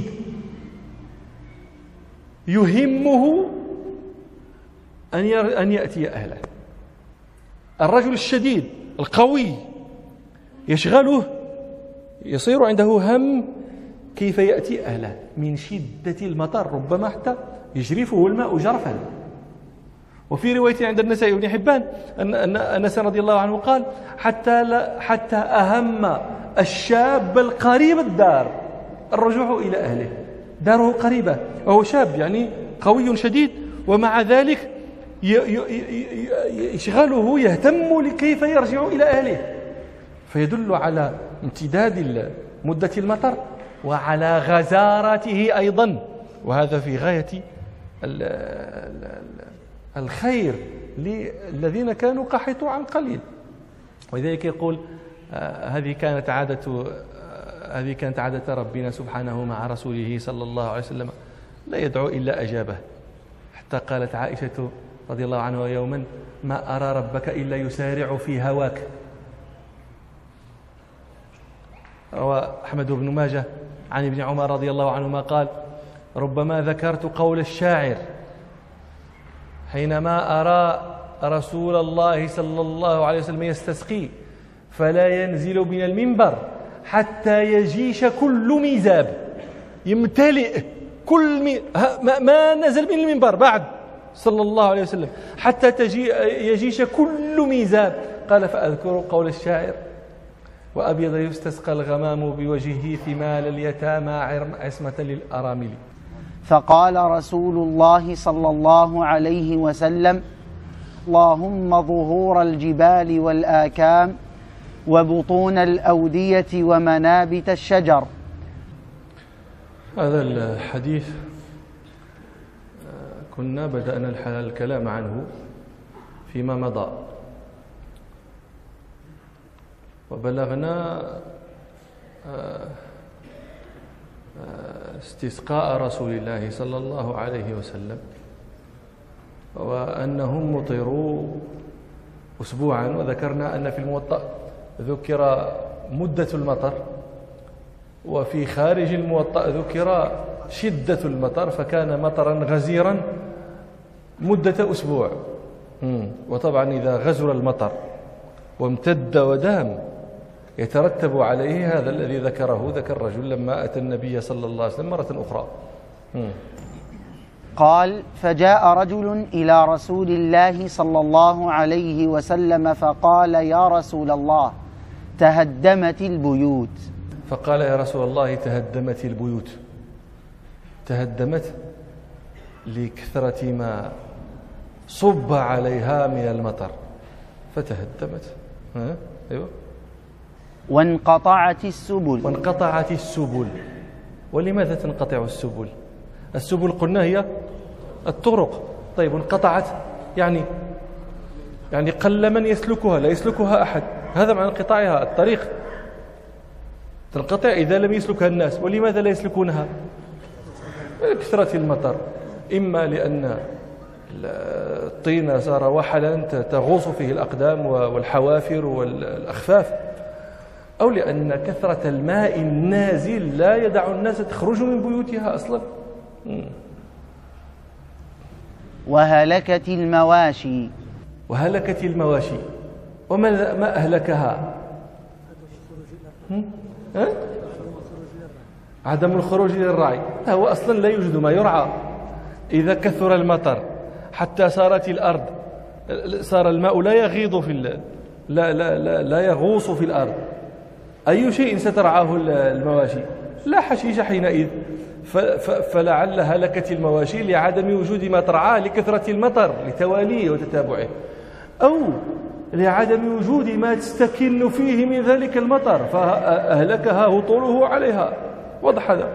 يهمه أن يأتي أهله. الرجل الشديد القوي يشغله، يصير عنده هم كيف يأتي أهله من شدة المطر، ربما حتى يجرفه الماء جرفا. وفي رواية عند النسائي وابن حبان أن أنس رضي الله عنه قال حتى أهم الشاب القريب الدار الرجوع إلى أهله، داره قريبة وهو شاب يعني قوي شديد، ومع ذلك يشغله يهتم لكيف يرجع إلى أهله، فيدل على امتداد مدة المطر وعلى غزارته أيضا، وهذا في غاية الخير للذين كانوا قحطوا عن قليل. ولذلك يقول هذه كانت عادة ربنا سبحانه مع رسوله صلى الله عليه وسلم، لا يدعو إلا أجابه، حتى قالت عائشة رضي الله عنها يوما: ما أرى ربك إلا يسارع في هواك. روى أحمد بن ماجه عن ابن عمر رضي الله عنهما قال: ربما ذكرت قول الشاعر حينما أرى رسول الله صلى الله عليه وسلم يستسقي فلا ينزل من المنبر حتى يجيش كل ميزاب، يمتلئ كل ما نزل من المنبر بعد صلى الله عليه وسلم حتى يجيش كل ميزاب. قال: فأذكر قول الشاعر: وأبيض يستسقى الغمام بوجهه ثمال اليتامى عصمة للأرامل. فقال رسول الله صلى الله عليه وسلم: اللهم ظهور الجبال والآكام وبطون الأودية ومنابت الشجر. هذا الحديث كنا بدأنا الكلام عنه فيما مضى، وبلغنا استسقاء رسول الله صلى الله عليه وسلم، وأنهم مطروا أسبوعا، وذكرنا أن في الموطأ ذكر مدة المطر، وفي خارج الموطأ ذكر شدة المطر، فكان مطرا غزيرا مدة أسبوع. وطبعا إذا غزر المطر وامتد ودام يترتب عليه هذا الذي ذكره ذكر الرجل لما أتى النبي صلى الله عليه وسلم مرة أخرى. قال: فجاء رجل إلى رسول الله صلى الله عليه وسلم فقال: يا رسول الله تهدمت البيوت. فقال: يا رسول الله تهدمت البيوت. تهدمت لكثرة ما صب عليها من المطر فتهدمت. أيوة. وانقطعت السبل. وانقطعت السبل. ولماذا تنقطع السبل؟ السبل قلنا هي الطرق. طيب، انقطعت يعني قل من يسلكها، لا يسلكها أحد، هذا معنى انقطاعها. الطريق تنقطع إذا لم يسلكها الناس. ولماذا لا يسلكونها؟ كثرة المطر، إما لأن الطين صار وحلا تغوص فيه الأقدام والحوافر والأخفاف، أو لأن كثرة الماء النازل لا يدع الناس تخرج من بيوتها أصلا. وهلكت المواشي. وهلكت المواشي. وما أهلكها؟ عدم الخروج للرعي. هو أصلا لا يوجد ما يرعى. إذا كثر المطر حتى صارت الأرض، صار الماء لا يغيض في لا يغوص في الأرض، أي شيء سترعاه المواشي؟ لا حشيش حينئذ. فلعل هلكت المواشي لعدم وجود ما ترعاه لكثرة المطر لتواليه وتتابعه، أو لعدم وجود ما تستكن فيه من ذلك المطر فأهلكها هطوله عليها. واضح هذا؟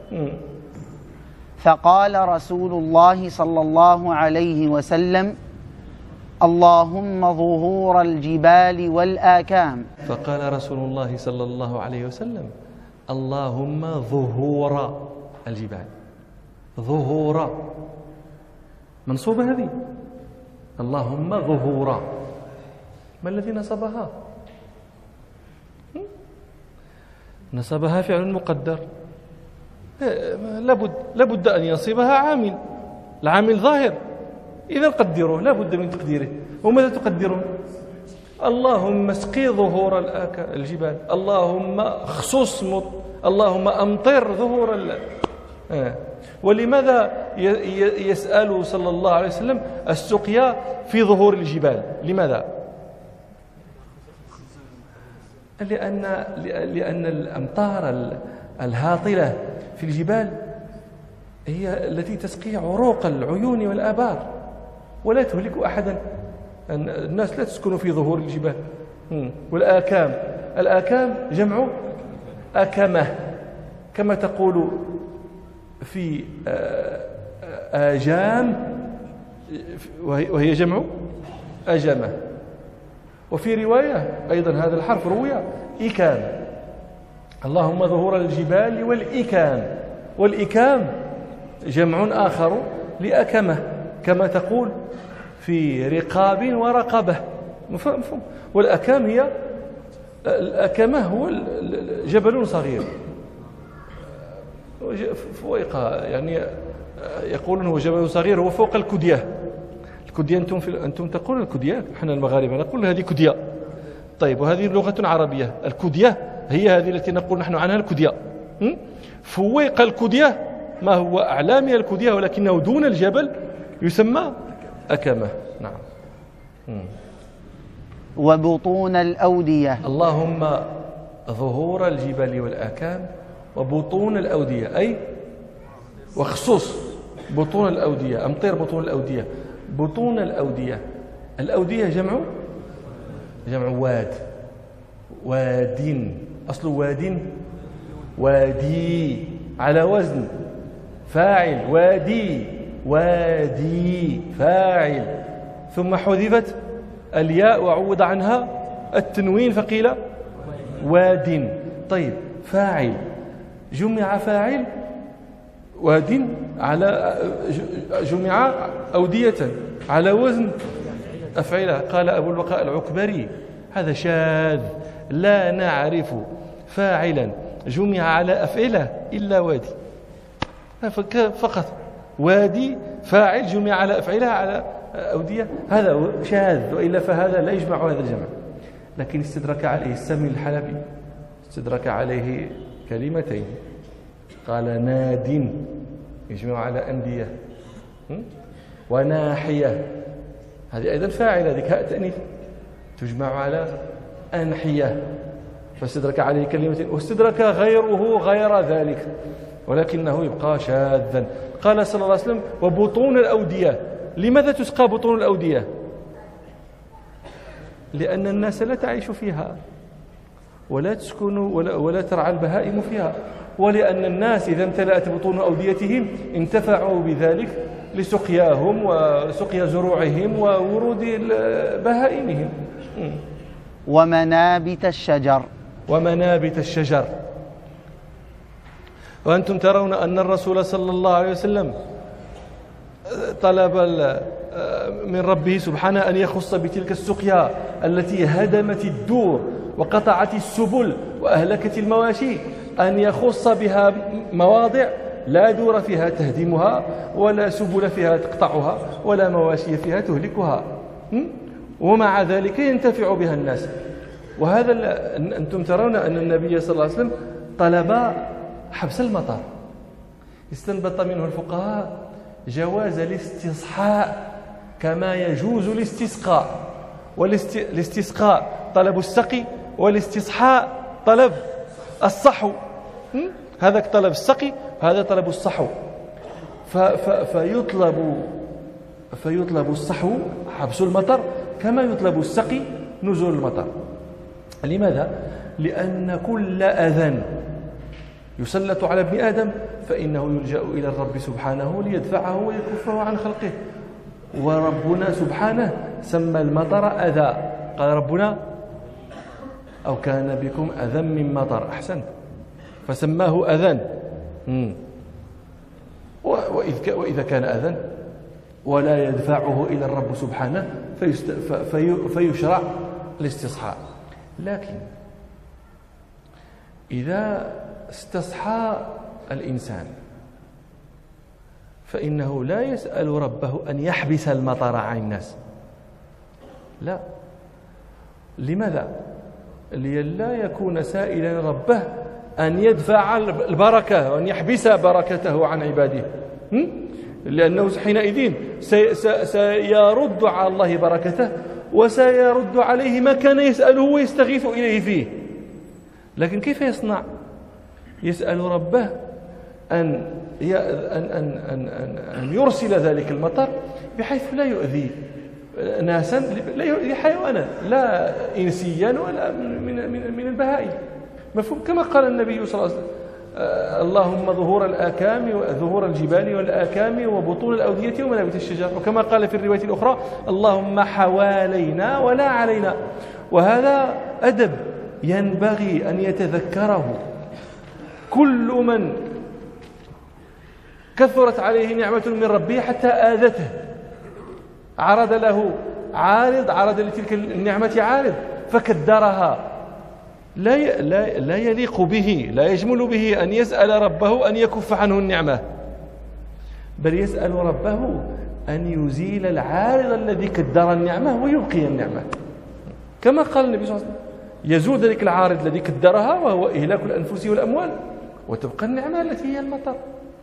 فقال رسول الله صلى الله عليه وسلم: اللهم ظهور الجبال والآكام. فقال رسول الله صلى الله عليه وسلم: اللهم ظهور الجبال. ظهور منصوبة هذه، اللهم ظهور. ما الذي نصبها؟ نصبها فعل مقدر، لابد أن ينصبها عامل، العامل ظاهر، إذا قدروه لابد من تقديره. وماذا تقدرون؟ اللهم اسقي ظهور الجبال، اللهم خصوص اللهم أمطر ظهور ولماذا يسأل صلى الله عليه وسلم السقيا في ظهور الجبال؟ لماذا؟ لأن الأمطار الهاطلة في الجبال هي التي تسقي عروق العيون والآبار ولا تهلك أحدا. الناس لا تسكن في ظهور الجبال. الآكام جمع أكمة، كما تقول في آجام وهي جمع أجمة. وفي رواية أيضا هذا الحرف روي إكام، اللهم ظهور الجبال والإكام، والإكام جمع آخر لأكمة كما تقول في رقاب ورقبة، مفهوم؟ والأكام هي الأكمة هو جبل صغير فوق، يعني يقولون هو جبل صغير هو فوق الكدية. الكدية أنتم تقولون الكدية، احنا المغاربة نقول هذه كدية. طيب، وهذه لغة عربية. الكدية هي هذه التي نقول نحن عنها الكدية. فوق الكدية ما هو أعلى من الكدية ولكنه دون الجبل يسمى أكمة. نعم. وبطون الأودية، اللهم ظهور الجبال والآكام وبطون الأودية، أي وخصوص بطون الأودية، أمطير بطون الأودية. بطون الأودية، الأودية جمع واد، أصل وادي على وزن فاعل، وادي فاعل، ثم حذفت الياء وعوض عنها التنوين فقيل واد. طيب، فاعل جمع فاعل واد على جمع أودية على وزن أفعلة. قال أبو البقاء العكبري هذا شاذ، لا نعرف فاعلا جمع على أفعلة إلا وادي فقط. وادي فاعل جمع على أفعلة على أودية، هذا شاذ، وإلا فهذا لا يجمع هذا الجمع. لكن استدرك عليه السمي الحلبي، استدرك عليه كلمتين، قال ناد يجمع على أندية، وناحية هذه أيضا فاعل، هذه هاء تأنيث تجمع على أنحية، فاستدرك عليه كلمتين. واستدرك غيره غير ذلك ولكنه يبقى شاذا. قال صلى الله عليه وسلم وبطون الأودية. لماذا تسقى بطون الأودية؟ لأن الناس لا تعيش فيها ولا تسكن ولا ترعى البهائم فيها، ولأن الناس إذا امتلأت بطون أوديتهم انتفعوا بذلك لسقياهم وسقيا زروعهم وورود بهائمهم. ومنابت الشجر. وأنتم ترون أن الرسول صلى الله عليه وسلم طلب من ربه سبحانه أن يخص بتلك السقيا التي هدمت الدور وقطعت السبل وأهلكت المواشي، أن يخص بها مواضع لا دور فيها تهدمها ولا سبل فيها تقطعها ولا مواشي فيها تهلكها، ومع ذلك ينتفع بها الناس. وهذا أنتم ترون أن النبي صلى الله عليه وسلم طلب حبس المطر. استنبط منه الفقهاء جواز الاستصحاء كما يجوز الاستسقاء، والاستسقاء طلب السقي والاستصحاء طلب الصحو. هذاك طلب السقي وهذا طلب الصحو، فيطلب الصحو حبس المطر كما يطلب السقي نزول المطر. لماذا؟ لأن كل أذى يسلط على ابن آدم فإنه يلجأ إلى الرب سبحانه ليدفعه ويكفه عن خلقه. وربنا سبحانه سمى المطر أذى، قال ربنا أو كان بكم أذى من مطر، أحسنت، فسماه أذى. وإذا كان أذى ولا يدفعه إلى الرب سبحانه فيشرع الاستصحاء. لكن إذا استصحى الإنسان فإنه لا يسأل ربه أن يحبس المطر عن الناس، لا. لماذا؟ لئلا يكون سائلا ربه أن يدفع البركة وأن يحبس بركته عن عباده، لأنه حينئذ سيرد على الله بركته وسيرد عليه ما كان يسأله ويستغيث إليه فيه. لكن كيف يصنع؟ يسأل ربه أن يرسل ذلك المطر بحيث لا يؤذي ناسا، لا يؤذي حيوانا لا إنسيا ولا من البهائم. مفهوم؟ كما قال النبي صلى الله عليه وسلم: اللهم ظهور الجبال والآكام وبطون الأودية ومنابت الشجر. وكما قال في الرواية الأخرى: اللهم حوالينا ولا علينا. وهذا أدب ينبغي أن يتذكره كل من كثرت عليه نعمة من ربه حتى آذته، عرض له عارض لتلك النعمة عارض فكدرها. لا يليق به، لا يجمل به أن يسأل ربه أن يكف عنه النعمة، بل يسأل ربه أن يزيل العارض الذي كدر النعمة ويبقي النعمة. كما قال النبي صلى الله عليه وسلم: يزول ذلك العارض الذي كدرها وهو إهلاك الأنفس والأموال، وتبقى النعمة التي هي المطر.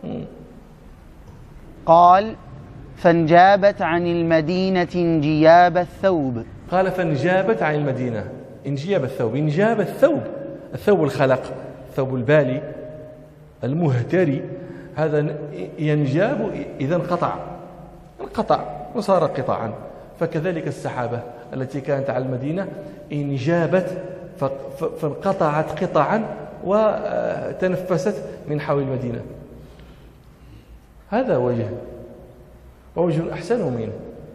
قال: فانجابت عن المدينة انجياب الثوب. قال: فانجابت عن المدينة انجياب الثوب. انجاب الثوب الخلق، الثوب البالي المهتري، هذا ينجاب إذا انقطع وصار قطعا. فكذلك السحابة التي كانت على المدينة انجابت فانقطعت قطعا وتنفست من حول المدينة. هذا ووجه أحسن منه.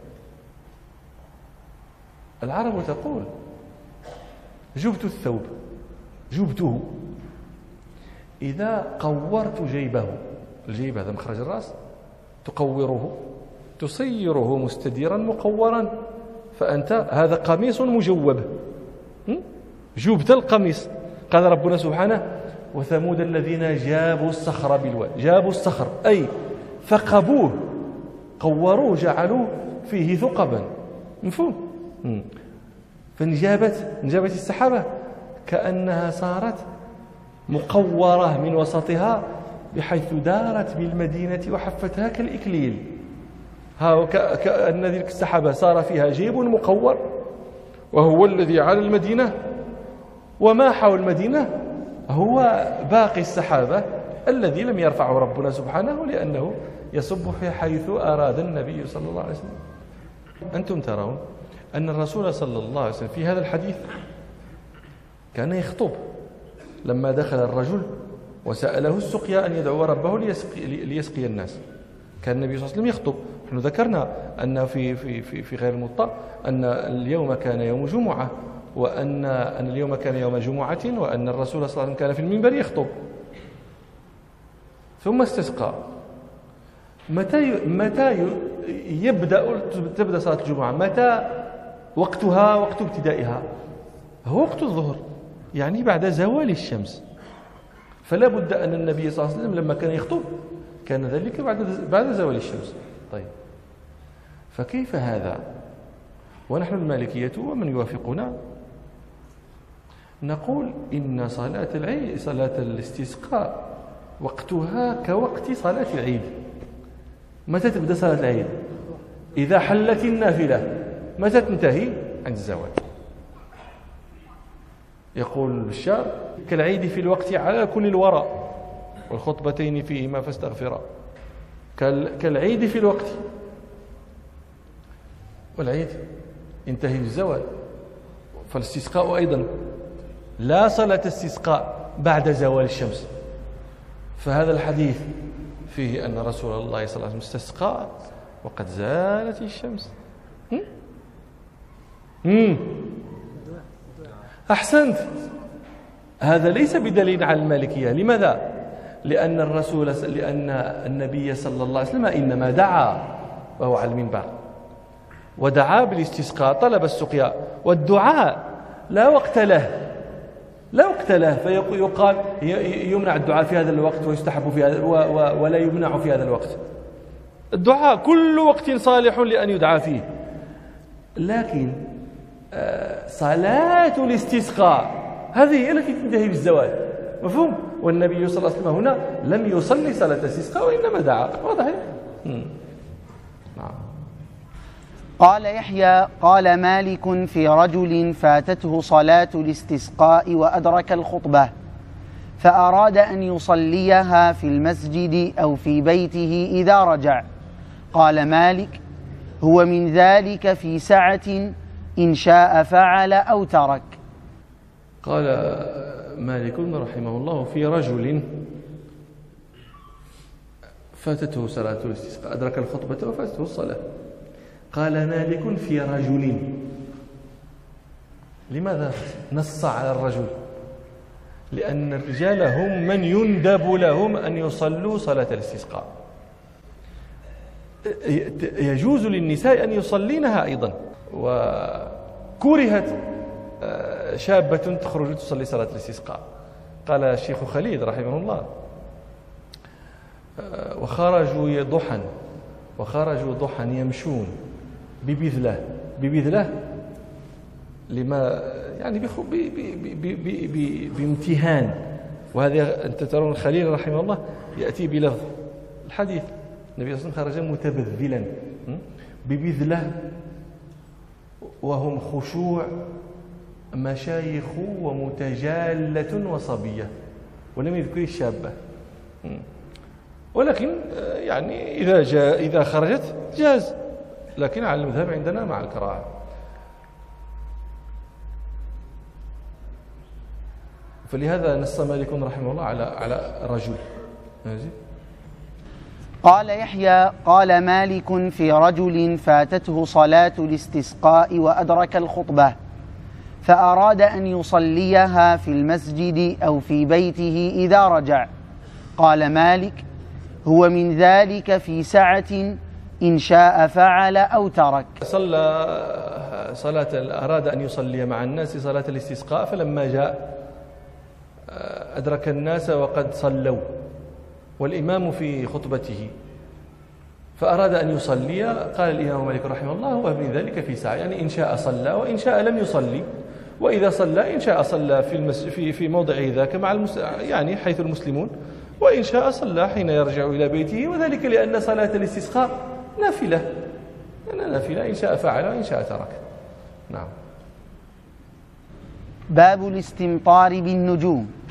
العرب تقول: جبت الثوب، جبته إذا قورت جيبه. الجيب هذا مخرج الرأس، تقوره تصيره مستديرا مقورا، فأنت هذا قميص مجوب، جبت القميص. قال ربنا سبحانه: وثمود الذين جابوا الصخر بالواد. جابوا الصخر أي ثقبوه، قوروه، جعلوه فيه ثقبا. مفهوم؟ فانجابت السحابة كأنها صارت مقورة من وسطها بحيث دارت بالمدينة وحفتها كالإكليل. كأن ذلك السحابة صار فيها جيب مقور وهو الذي على المدينة، وما حول المدينة هو باقي السحابة الذي لم يرفعه ربنا سبحانه لأنه يصب في حيث أراد النبي صلى الله عليه وسلم. أنتم ترون أن الرسول صلى الله عليه وسلم في هذا الحديث كان يخطب لما دخل الرجل وسأله السقيا أن يدعو ربه ليسقي الناس. كان النبي صلى الله عليه وسلم يخطب. نحن ذكرنا أن في غير الموطأ أن اليوم كان يوم جمعة، وأن اليوم كان يوم جمعة، وأن الرسول صلى الله عليه وسلم كان في المنبر يخطب. ثم استسقى. متى تبدأ صلاة الجمعة؟ متى وقتها؟ وقت ابتدائها هو وقت الظهر، يعني بعد زوال الشمس. فلا بد أن النبي صلى الله عليه وسلم لما كان يخطب كان ذلك بعد زوال الشمس. طيب، فكيف هذا ونحن المالكية ومن يوافقنا نقول إن صلاة العيد، صلاة الاستسقاء، وقتها كوقت صلاة العيد. متى تبدأ صلاة العيد؟ إذا حلت النافلة. متى تنتهي؟ عند الزوال. يقول البشار: كالعيد في الوقت على كل الورى والخطبتين فيهما فاستغفرا. كالعيد في الوقت، والعيد ينتهي بالزوال. فالاستسقاء أيضا لا صلاة استسقاء بعد زوال الشمس. فهذا الحديث فيه أن رسول الله صلى الله عليه وسلم استسقى وقد زالت الشمس. أحسنت. هذا ليس بدليل على المالكية. لماذا؟ لأن النبي صلى الله عليه وسلم إنما دعا وهو على المنبر، ودعا بالاستسقاء، طلب السقيا، والدعاء لا وقت له، فيقال يمنع الدعاء في هذا الوقت ويستحب في هذا ولا يمنع في هذا الوقت. الدعاء كل وقت صالح لأن يدعى فيه، لكن صلاة الاستسقاء هذه هي التي تنتهي بالزوال. مفهوم؟ والنبي صلى الله عليه وسلم هنا لم يصلي صلاة الاستسقاء وإنما دعا. واضح؟ نعم. قال يحيى قال مالك في رجل فاتته صلاة الاستسقاء وأدرك الخطبة فأراد أن يصليها في المسجد أو في بيته إذا رجع. قال مالك: هو من ذلك في سعة إن شاء فعل أو ترك. قال مالك رحمه الله: في رجل فاتته صلاة الاستسقاء، أدرك الخطبة وفاتته الصلاة. قال مالك: في رجل. لماذا نص على الرجل؟ لأن الرجال هم من يندب لهم أن يصلوا صلاة الاستسقاء. يجوز للنساء أن يصلينها أيضا، وكرهت شابة تخرج تصلي صلاة الاستسقاء. قال الشيخ خليل رحمه الله: وخرجوا ضحى يمشون ببذلة لما يعني بامتهان. وهذا أنت ترون الخليل رحمه الله يأتي بلفظ الحديث: النبي صلى الله عليه وسلم خرج متبذلا ببذلة، وهم خشوع مشايخ ومتجالة وصبية، ولم يذكر الشابة. ولكن يعني إذا خرجت جاز، لكن على المذهب عندنا مع الكراهة. فلهذا نص مالك رحمه الله على رجل. قال يحيى قال مالك في رجل فاتته صلاة الاستسقاء وأدرك الخطبة فأراد أن يصليها في المسجد أو في بيته إذا رجع. قال مالك: هو من ذلك في سعة إن شاء فعل أو ترك. أراد أن يصلي مع الناس صلاة الاستسقاء، فلما جاء أدرك الناس وقد صلوا والإمام في خطبته، فأراد أن يصلي. قال الإمام مالك رحمه الله: هو من ذلك في ساعة، يعني إن شاء صلى وإن شاء لم يصلي. وإذا صلى إن شاء صلى في موضع ذاك مع يعني حيث المسلمون، وإن شاء صلى حين يرجع إلى بيته، وذلك لأن صلاة الاستسقاء نافلة، إن شاء فعل وإن شاء ترك. نعم. باب الاستمطار بالنجوم.